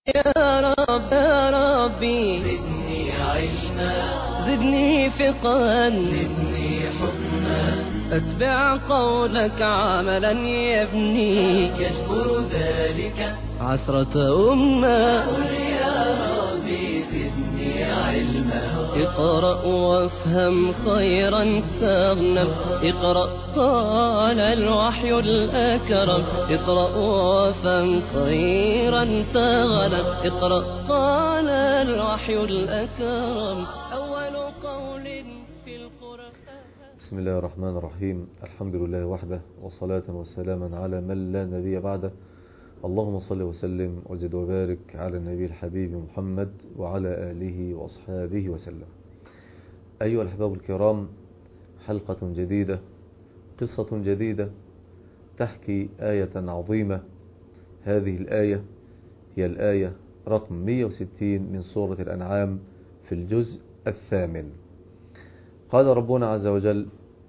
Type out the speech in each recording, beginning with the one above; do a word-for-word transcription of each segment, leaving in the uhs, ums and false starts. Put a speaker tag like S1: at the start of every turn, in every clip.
S1: يا رب يا ربي زدني علما، زدني فقها، زدني حكما، أتبع قولك عملا يبني يجبر ذلك عسرة أمة. قل يا ربي زدني علما، اقرأ وافهم خيرا تغنم، اقرأ قال الوحي الأكرم، اقرأ وافهم خيرا تغنم، اقرأ قال الوحي الأكرم أول قول في القرآن.
S2: بسم الله الرحمن الرحيم. الحمد لله وحده، وصلاة وسلاما على من لا نبي بعده. اللهم صل وسلم وزد وبارك على النبي الحبيب محمد وعلى آله وأصحابه وسلم. أيها الأحباب الكرام، حلقة جديدة، قصة جديدة تحكي آية عظيمة. هذه الآية هي الآية رقم مئة وستين من سورة الأنعام في الجزء الثامن. قال ربنا عز وجل: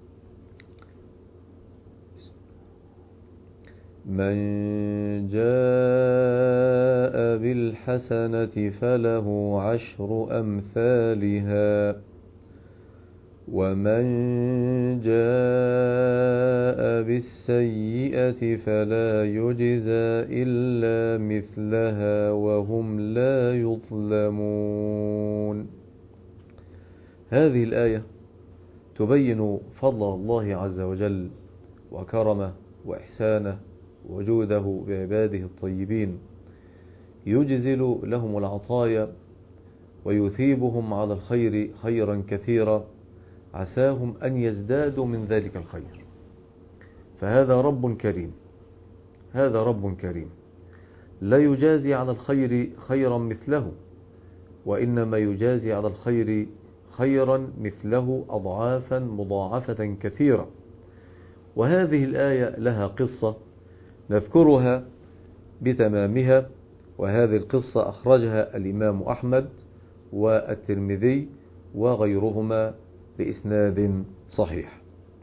S2: من جاء بالحسنة فله عشر أمثالها، ومن جاء بالسيئة فلا يجزى إلا مثلها وهم لا يظلمون. هذه الآية تبين فضل الله عز وجل وكرمه وإحسانه وجوده بعباده الطيبين، يجزل لهم العطايا ويثيبهم على الخير خيرا كثيرا، عساهم أن يزدادوا من ذلك الخير. فهذا رب كريم، هذا رب كريم لا يجازي على الخير خيرا مثله، وإنما يجازي على الخير خيرا مثله أضعافا مضاعفة كثيرة. وهذه الآية لها قصة نذكرها بتمامها، وهذه القصة أخرجها الإمام أحمد والترمذي وغيرهما بإسناد صحيح.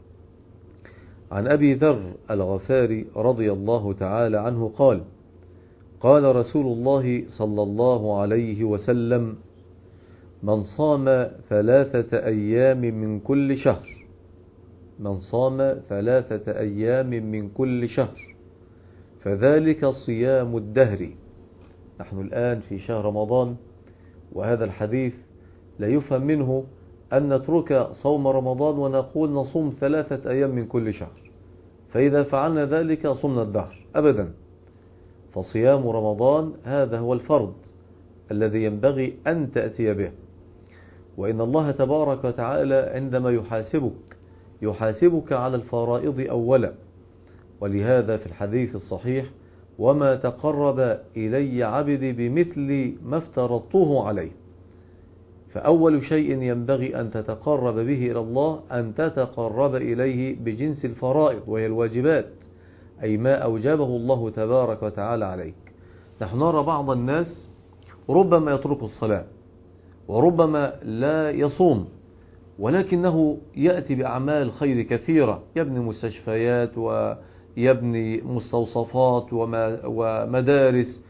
S2: عن أبي ذر الغفاري رضي الله تعالى عنه قال: قال رسول الله صلى الله عليه وسلم: من صام ثلاثة أيام من كل شهر، من صام ثلاثة أيام من كل شهر فذلك صيام الدهر. نحن الآن في شهر رمضان، وهذا الحديث لا يفهم منه أن نترك صوم رمضان ونقول نصوم ثلاثة أيام من كل شهر، فإذا فعلنا ذلك صمنا الدهر، أبدا. فصيام رمضان هذا هو الفرض الذي ينبغي أن تأتي به. وإن الله تبارك وتعالى عندما يحاسبك يحاسبك على الفرائض أولا. ولهذا في الحديث الصحيح: وما تقرب إلي عبدي بمثل ما افترضته عليه. فأول شيء ينبغي أن تتقرب به إلى الله أن تتقرب إليه بجنس الفرائض، وهي الواجبات، أي ما أوجبه الله تبارك وتعالى عليك. نحن نرى بعض الناس ربما يترك الصلاة وربما لا يصوم، ولكنه يأتي بأعمال خير كثيرة، يبني مستشفيات ويبني مستوصفات ومدارس،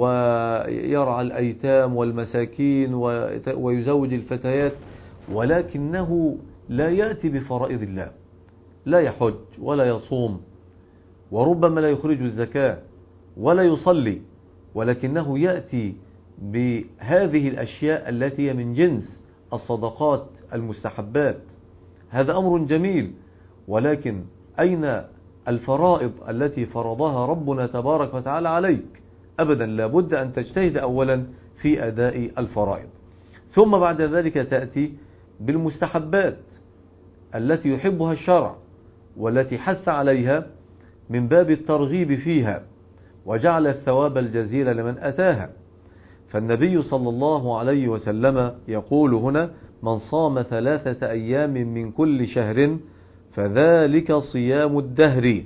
S2: ويرعى الأيتام والمساكين ويزوج الفتيات، ولكنه لا يأتي بفرائض الله، لا يحج ولا يصوم، وربما لا يخرج الزكاة ولا يصلي، ولكنه يأتي بهذه الأشياء التي هي من جنس الصدقات المستحبات. هذا أمر جميل، ولكن أين الفرائض التي فرضها ربنا تبارك وتعالى عليك؟ أبدا، لابد أن تجتهد أولا في أداء الفرائض، ثم بعد ذلك تأتي بالمستحبات التي يحبها الشرع والتي حث عليها من باب الترغيب فيها، وجعل الثواب الجزيل لمن أتاها. فالنبي صلى الله عليه وسلم يقول هنا: من صام ثلاثة أيام من كل شهر فذلك صيام الدهر.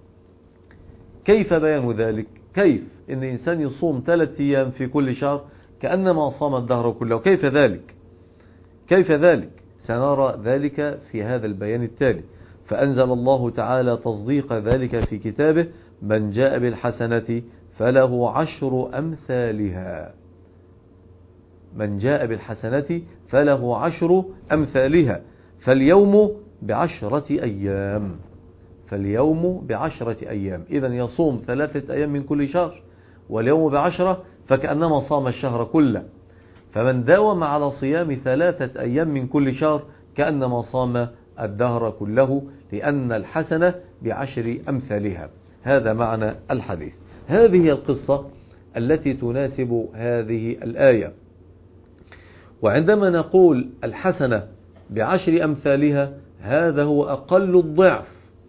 S2: كيف بيان ذلك؟ كيف إن إنسان يصوم ثلاثة أيام في كل شهر كأنما صام الدهر كله؟ كيف ذلك؟ كيف ذلك؟ سنرى ذلك في هذا البيان التالي. فأنزل الله تعالى تصديق ذلك في كتابه: من جاء بالحسنة فله عشر أمثالها. من جاء بالحسنة فله عشر أمثالها، فاليوم بعشرة أيام، فاليوم بعشرة أيام. إذن يصوم ثلاثة أيام من كل شهر، واليوم بعشرة، فكأنما صام الشهر كله. فمن داوم على صيام ثلاثة أيام من كل شهر كأنما صام الدهر كله، لأن الحسنة بعشر أمثالها. هذا معنى الحديث. هذه القصة التي تناسب هذه الآية. وعندما نقول الحسنة بعشر أمثالها، هذا هو أقل الضعف،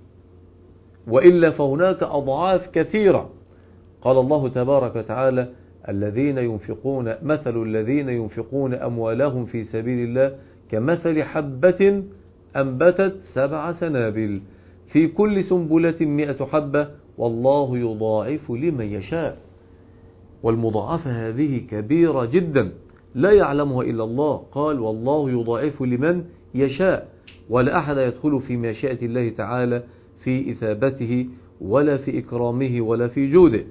S2: وإلا فهناك أضعاف كثيرة. قال الله تبارك وتعالى: الذين ينفقون مثل الذين ينفقون أموالهم في سبيل الله كمثل حبة أنبتت سبع سنابل في كل سنبلة مئة حبة والله يضاعف لمن يشاء. والمضاعفة هذه كبيرة جدا لا يعلمها إلا الله. قال: والله يضاعف لمن يشاء، ولا أحد يدخل في مشيئة الله تعالى في إثابته ولا في إكرامه ولا في جوده.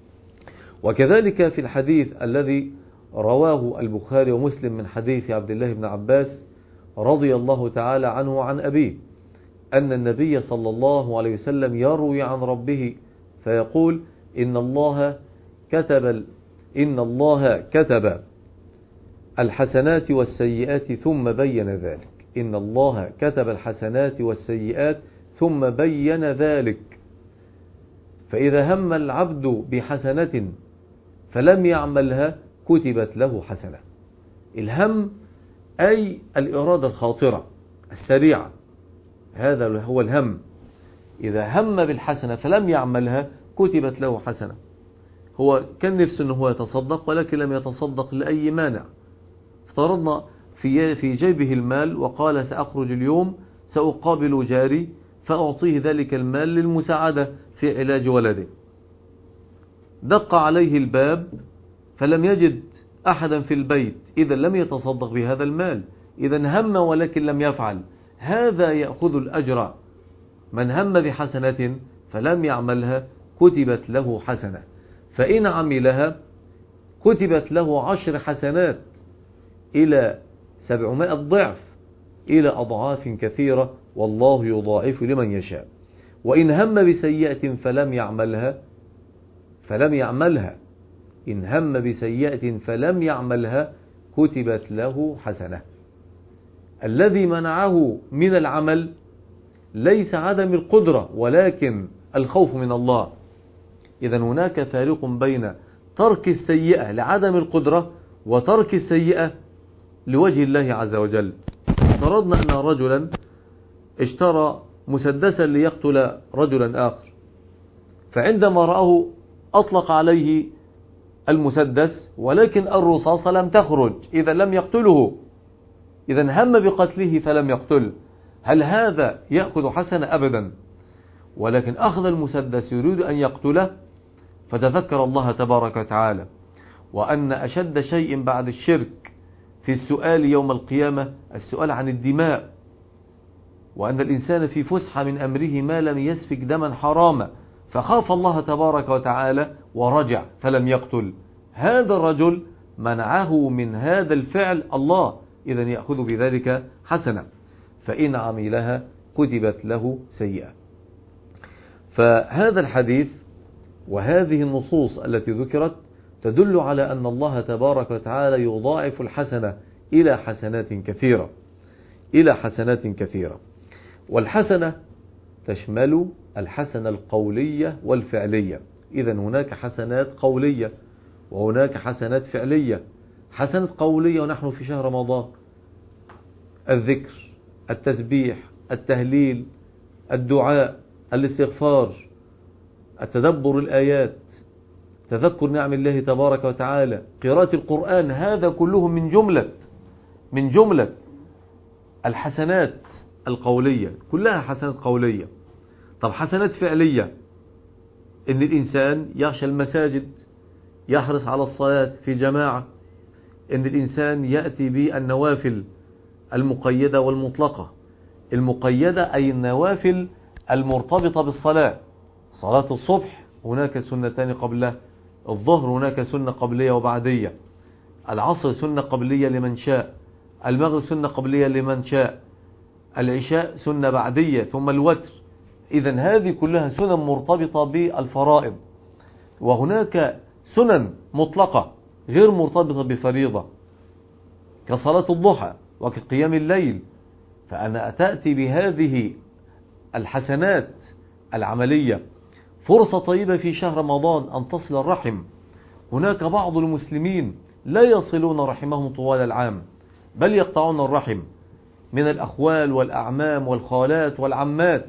S2: وكذلك في الحديث الذي رواه البخاري ومسلم من حديث عبد الله بن عباس رضي الله تعالى عنه وعن أبيه، أن النبي صلى الله عليه وسلم يروي عن ربه فيقول: إن الله كتب إن الله كتب الحسنات والسيئات ثم بين ذلك. إن الله كتب الحسنات والسيئات ثم بين ذلك. فإذا هم العبد بحسنة فلم يعملها كتبت له حسنة. الهم أي الإرادة الخاطرة السريعة، هذا هو الهم. إذا هم بالحسنة فلم يعملها كتبت له حسنة. هو كان نفسه أنه هو يتصدق ولكن لم يتصدق لأي مانع. افترضنا في في جيبه المال وقال: سأخرج اليوم سأقابل جاري فأعطيه ذلك المال للمساعدة في علاج ولده. دق عليه الباب فلم يجد أحدا في البيت، إذا لم يتصدق بهذا المال. إذا هم ولكن لم يفعل، هذا يأخذ الأجر. من هم بحسنة فلم يعملها كتبت له حسنة، فإن عملها كتبت له عشر حسنات إلى سبعمائة ضعف، إلى أضعاف كثيرة، والله يضاعف لمن يشاء. وإن هم بسيئة فلم يعملها فلم يعملها إن هم بسيئة فلم يعملها كتبت له حسنة. الذي منعه من العمل ليس عدم القدرة ولكن الخوف من الله. إذن هناك فارق بين ترك السيئة لعدم القدرة وترك السيئة لوجه الله عز وجل. افترضنا أن رجلا اشترى مسدسا ليقتل رجلا آخر، فعندما رأه أطلق عليه المسدس ولكن الرصاص لم تخرج، إذا لم يقتله. إذا هم بقتله فلم يقتل، هل هذا يأخذ حسنة؟ أبدا. ولكن أخذ المسدس يريد أن يقتله، فتذكر الله تبارك وتعالى، وأن أشد شيء بعد الشرك في السؤال يوم القيامة السؤال عن الدماء، وأن الإنسان في فسحة من أمره ما لم يسفك دما حراما، فخاف الله تبارك وتعالى ورجع فلم يقتل. هذا الرجل منعه من هذا الفعل الله، إذا يأخذ بذلك حسنة، فإن عملها كتبت له سيئة. فهذا الحديث وهذه النصوص التي ذكرت تدل على أن الله تبارك وتعالى يضاعف الحسنة إلى حسنات كثيرة إلى حسنات كثيرة. والحسنة تشمل الحسنة القولية والفعلية. إذا هناك حسنات قولية وهناك حسنات فعلية. حسنات قولية ونحن في شهر رمضان: الذكر، التسبيح، التهليل، الدعاء، الاستغفار، التدبر الآيات، تذكر نعم الله تبارك وتعالى، قراءة القرآن، هذا كله من جملة من جملة الحسنات القولية، كلها حسنات قولية. طب حسنات فعلية: إن الإنسان يخشى المساجد، يحرص على الصلاة في جماعة، إن الإنسان يأتي بالنوافل المقيدة والمطلقة. المقيدة أي النوافل المرتبطة بالصلاة. صلاة الصبح هناك سنتان قبله، الظهر هناك سنة قبلية وبعدية، العصر سنة قبلية لمن شاء، المغرب سنة قبلية لمن شاء، العشاء سنة بعدية، ثم الوتر. إذن هذه كلها سنن مرتبطة بالفرائض. وهناك سنن مطلقة غير مرتبطة بفريضة كصلاة الضحى وكقيام الليل، فأنا أتأتي بهذه الحسنات العملية. فرصة طيبة في شهر رمضان أن تصل الرحم. هناك بعض المسلمين لا يصلون رحمهم طوال العام، بل يقطعون الرحم من الأخوال والأعمام والخالات والعمات،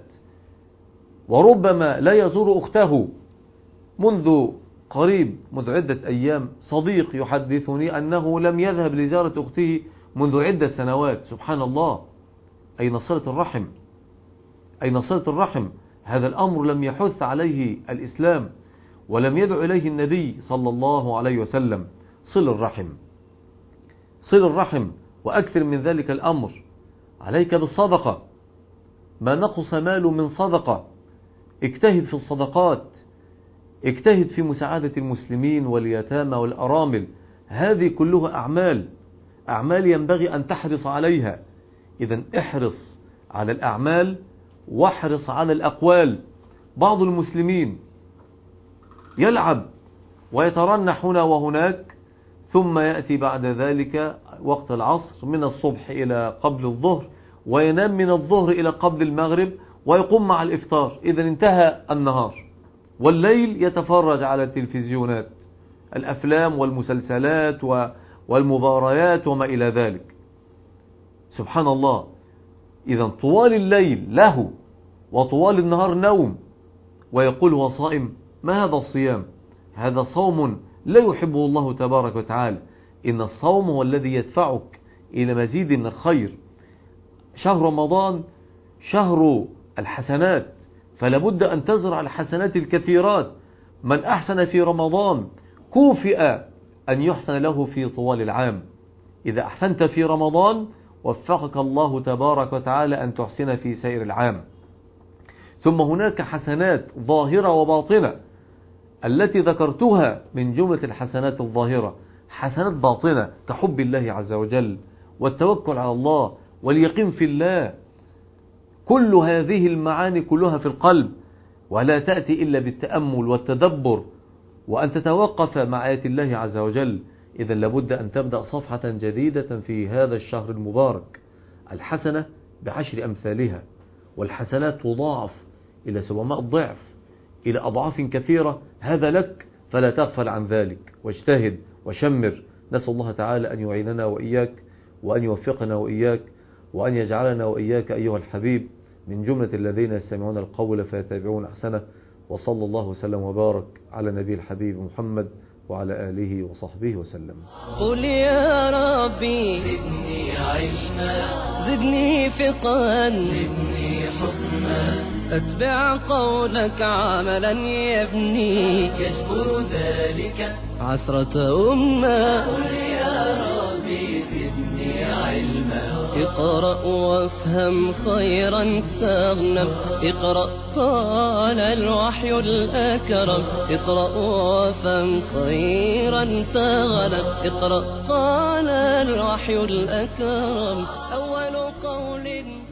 S2: وربما لا يزور أخته. منذ قريب، منذ عدة أيام، صديق يحدثني أنه لم يذهب لزيارة أخته منذ عدة سنوات. سبحان الله، أين صلة الرحم؟ أين صلة الرحم؟ هذا الأمر لم يحث عليه الإسلام ولم يدعو إليه النبي صلى الله عليه وسلم. صل الرحم، صل الرحم، وأكثر من ذلك الأمر. عليك بالصدقة، ما نقص مال من صدقة. اجتهد في الصدقات، اجتهد في مساعدة المسلمين واليتامى والأرامل. هذه كلها أعمال أعمال ينبغي أن تحرص عليها. إذن احرص على الأعمال واحرص على الأقوال. بعض المسلمين يلعب ويترنح هنا وهناك، ثم يأتي بعد ذلك وقت العصر من الصبح إلى قبل الظهر، وينام من الظهر إلى قبل المغرب، ويقوم مع الإفطار. إذن انتهى النهار، والليل يتفرج على التلفزيونات، الأفلام والمسلسلات والمباريات وما إلى ذلك. سبحان الله. إذن طوال الليل له وطوال النهار نوم، ويقول هو صائم. ما هذا الصيام؟ هذا صوم لا يحبه الله تبارك وتعالى. إن الصوم هو الذي يدفعك إلى مزيد من الخير. شهر رمضان شهر الحسنات، فلا بد أن تزرع الحسنات الكثيرات. من أحسن في رمضان كوفئ أن يحسن له في طوال العام. إذا أحسنت في رمضان وفقك الله تبارك وتعالى أن تحسن في سائر العام. ثم هناك حسنات ظاهرة وباطنة. التي ذكرتها من جملة الحسنات الظاهرة حسنات باطنة كحب الله عز وجل والتوكل على الله واليقين في الله. كل هذه المعاني كلها في القلب، ولا تأتي إلا بالتأمل والتدبر وأن تتوقف مع آيات الله عز وجل. إذا لابد أن تبدأ صفحة جديدة في هذا الشهر المبارك. الحسنة بعشر أمثالها، والحسنات تضاعف إلى سبعمائة ضعف، إلى أضعاف كثيرة. هذا لك، فلا تغفل عن ذلك، واجتهد وشمر. نسأل الله تعالى أن يعيننا وإياك، وأن يوفقنا وإياك، وأن يجعلنا وإياك أيها الحبيب من جملة الذين يستمعون القول فيتبعون أحسنه. وصلى الله وسلم وبارك على نبي الحبيب محمد وعلى آله وصحبه وسلم.
S1: قل يا ربي زدني علما، زدني فقها، زدني حكما، أتبع قولك عملا يبني، يجبر ذلك عثرة أمة. قل يا ربي زدني علما، اقرأ وافهم خيرا تغنم، اقرأ قال الوحي الأكرم، اقرأ وافهم خيرا تغنم، اقرأ قال الوحي الأكرم. أول قول